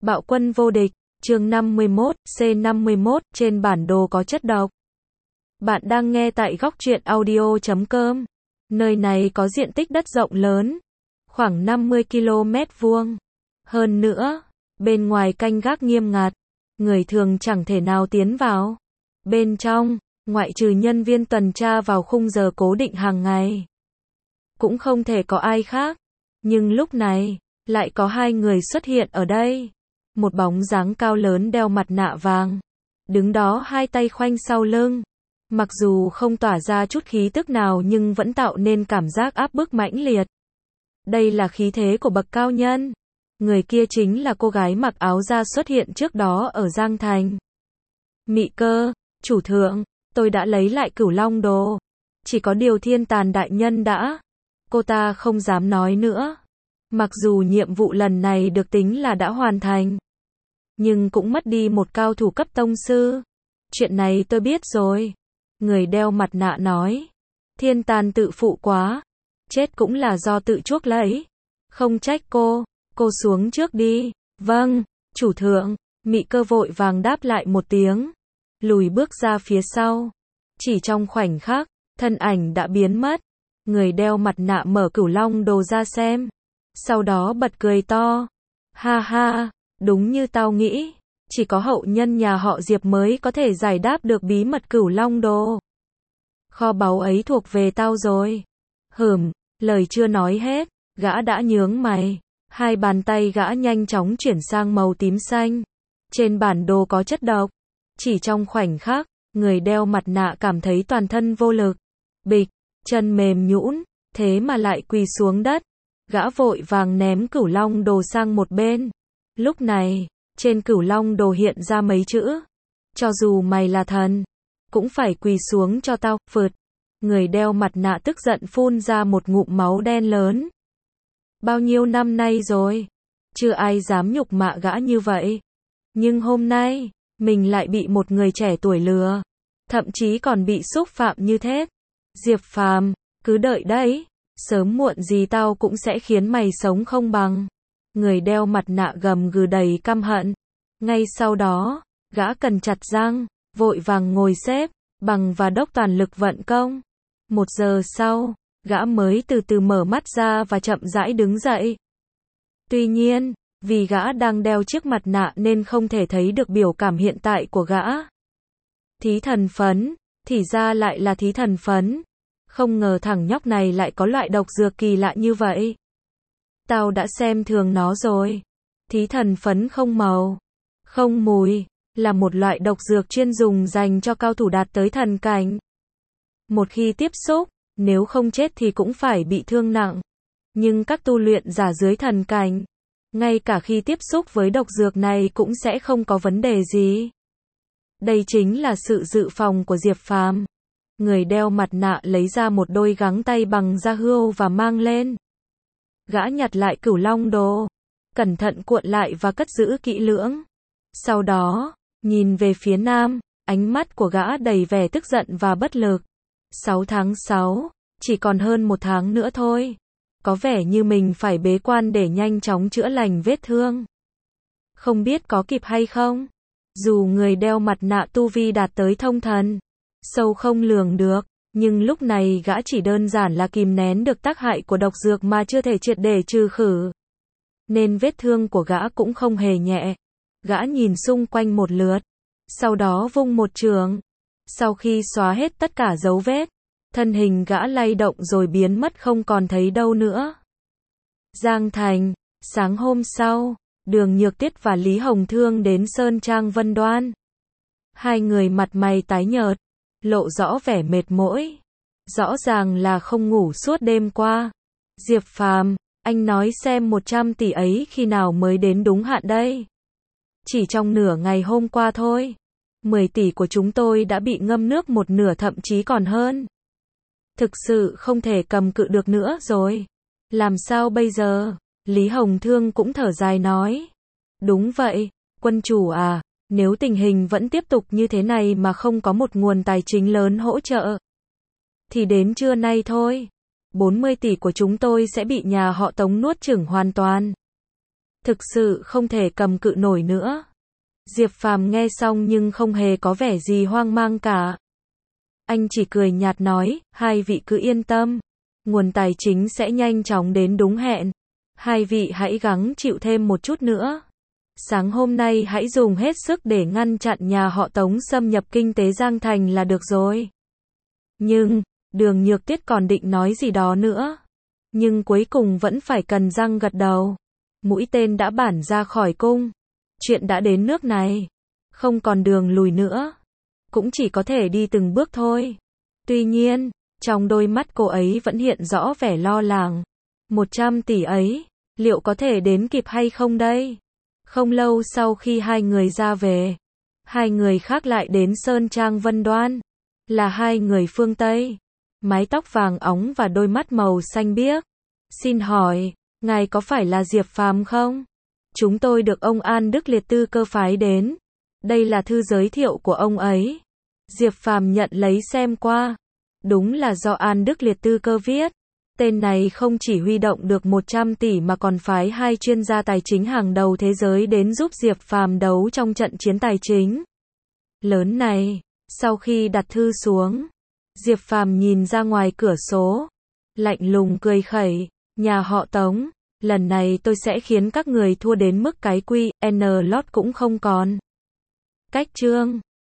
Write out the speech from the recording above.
Bạo quân vô địch, chương 51, C51, trên bản đồ có chất độc. Bạn đang nghe tại góc truyện audio.com. Nơi này có diện tích đất rộng lớn, khoảng 50 km vuông. Hơn nữa, bên ngoài canh gác nghiêm ngặt, người thường chẳng thể nào tiến vào. Bên trong, ngoại trừ nhân viên tuần tra vào khung giờ cố định hàng ngày, cũng không thể có ai khác. Nhưng lúc này, lại có hai người xuất hiện ở đây. Một bóng dáng cao lớn đeo mặt nạ vàng, đứng đó hai tay khoanh sau lưng. Mặc dù không tỏa ra chút khí tức nào nhưng vẫn tạo nên cảm giác áp bức mãnh liệt. Đây là khí thế của bậc cao nhân. Người kia chính là cô gái mặc áo da xuất hiện trước đó ở Giang Thành. Mị Cơ, chủ thượng, tôi đã lấy lại Cửu Long Đồ. Chỉ có điều Thiên Tàn đại nhân đã. Cô ta không dám nói nữa. Mặc dù nhiệm vụ lần này được tính là đã hoàn thành, nhưng cũng mất đi một cao thủ cấp tông sư. Chuyện này tôi biết rồi. Người đeo mặt nạ nói. Thiên Tàn tự phụ quá. Chết cũng là do tự chuốc lấy. Không trách cô xuống trước đi. Vâng, chủ thượng. Mị Cơ vội vàng đáp lại một tiếng, lùi bước ra phía sau. Chỉ trong khoảnh khắc, thân ảnh đã biến mất. Người đeo mặt nạ mở Cửu Long Đồ ra xem, sau đó bật cười to. Ha ha, đúng như tao nghĩ, chỉ có hậu nhân nhà họ Diệp mới có thể giải đáp được bí mật Cửu Long Đồ. Kho báu ấy thuộc về tao rồi. Lời chưa nói hết, gã đã nhướng mày. Hai bàn tay gã nhanh chóng chuyển sang màu tím xanh. Trên bản đồ có chất độc. Chỉ trong khoảnh khắc, người đeo mặt nạ cảm thấy toàn thân vô lực. Bịch, chân mềm nhũn, thế mà lại quỳ xuống đất. Gã vội vàng ném Cửu Long Đồ sang một bên. Lúc này, trên Cửu Long Đồ hiện ra mấy chữ. Cho dù mày là thần, cũng phải quỳ xuống cho tao. Phượt. Người đeo mặt nạ tức giận phun ra một ngụm máu đen lớn. Bao nhiêu năm nay rồi, chưa ai dám nhục mạ gã như vậy. Nhưng hôm nay, mình lại bị một người trẻ tuổi lừa. Thậm chí còn bị xúc phạm như thế. Diệp Phàm, cứ đợi đấy. Sớm muộn gì tao cũng sẽ khiến mày sống không bằng. Người đeo mặt nạ gầm gừ đầy căm hận. Ngay sau đó, gã cắn chặt răng, vội vàng ngồi xếp bằng và đốc toàn lực vận công. 1 giờ sau, gã mới từ từ mở mắt ra và chậm rãi đứng dậy. Tuy nhiên, vì gã đang đeo chiếc mặt nạ nên không thể thấy được biểu cảm hiện tại của gã. Thí thần phấn, thì ra lại là thí thần phấn. Không ngờ thằng nhóc này lại có loại độc dược kỳ lạ như vậy. Tao đã xem thường nó rồi. Thí thần phấn không màu, không mùi, là một loại độc dược chuyên dùng dành cho cao thủ đạt tới thần cảnh. Một khi tiếp xúc, nếu không chết thì cũng phải bị thương nặng. Nhưng các tu luyện giả dưới thần cảnh, ngay cả khi tiếp xúc với độc dược này cũng sẽ không có vấn đề gì. Đây chính là sự dự phòng của Diệp Phàm. Người đeo mặt nạ lấy ra một đôi găng tay bằng da hươu và mang lên. Gã nhặt lại Cửu Long Đồ, cẩn thận cuộn lại và cất giữ kỹ lưỡng. Sau đó, nhìn về phía nam, ánh mắt của gã đầy vẻ tức giận và bất lực. 6 tháng 6, chỉ còn hơn 1 tháng nữa thôi. Có vẻ như mình phải bế quan để nhanh chóng chữa lành vết thương. Không biết có kịp hay không? Dù người đeo mặt nạ tu vi đạt tới thông thần, sâu không lường được, nhưng lúc này gã chỉ đơn giản là kìm nén được tác hại của độc dược mà chưa thể triệt để trừ khử. Nên vết thương của gã cũng không hề nhẹ. Gã nhìn xung quanh một lượt, sau đó vung một chưởng. Sau khi xóa hết tất cả dấu vết, thân hình gã lay động rồi biến mất không còn thấy đâu nữa. Giang Thành, sáng hôm sau, Đường Nhược Tuyết và Lý Hồng Thương đến Sơn Trang Vân Đoan. Hai người mặt mày tái nhợt, lộ rõ vẻ mệt mỏi. Rõ ràng là không ngủ suốt đêm qua. Diệp Phàm, anh nói xem 100 tỷ ấy khi nào mới đến đúng hạn đây? Chỉ trong nửa ngày hôm qua thôi. 10 tỷ của chúng tôi đã bị ngâm nước một nửa thậm chí còn hơn. Thực sự không thể cầm cự được nữa rồi. Làm sao bây giờ? Lý Hồng Thương cũng thở dài nói. Đúng vậy, quân chủ à, nếu tình hình vẫn tiếp tục như thế này mà không có một nguồn tài chính lớn hỗ trợ, thì đến trưa nay thôi, 40 tỷ của chúng tôi sẽ bị nhà họ Tống nuốt chửng hoàn toàn. Thực sự không thể cầm cự nổi nữa. Diệp Phàm nghe xong nhưng không hề có vẻ gì hoang mang cả. Anh chỉ cười nhạt nói, hai vị cứ yên tâm. Nguồn tài chính sẽ nhanh chóng đến đúng hẹn. Hai vị hãy gắng chịu thêm một chút nữa. Sáng hôm nay hãy dùng hết sức để ngăn chặn nhà họ Tống xâm nhập kinh tế Giang Thành là được rồi. Nhưng, Đường Nhược Tuyết còn định nói gì đó nữa. Nhưng cuối cùng vẫn phải cắn răng gật đầu. Mũi tên đã bắn ra khỏi cung. Chuyện đã đến nước này. Không còn đường lùi nữa. Cũng chỉ có thể đi từng bước thôi. Tuy nhiên, trong đôi mắt cô ấy vẫn hiện rõ vẻ lo lắng. 100 tỷ ấy, liệu có thể đến kịp hay không đây? Không lâu sau khi hai người ra về, hai người khác lại đến Sơn Trang Vân Đoan. Là hai người phương Tây. Mái tóc vàng óng và đôi mắt màu xanh biếc. Xin hỏi, ngài có phải là Diệp Phàm không? Chúng tôi được ông An Đức Liệt Tư Cơ phái đến. Đây là thư giới thiệu của ông ấy. Diệp Phàm nhận lấy xem qua. Đúng là do An Đức Liệt Tư Cơ viết. Tên này không chỉ huy động được 100 tỷ mà còn phái hai chuyên gia tài chính hàng đầu thế giới đến giúp Diệp Phàm đấu trong trận chiến tài chính lớn này. Sau khi đặt thư xuống, Diệp Phàm nhìn ra ngoài cửa sổ, lạnh lùng cười khẩy, nhà họ Tống, lần này tôi sẽ khiến các người thua đến mức cái quy N lót cũng không còn. Cách chương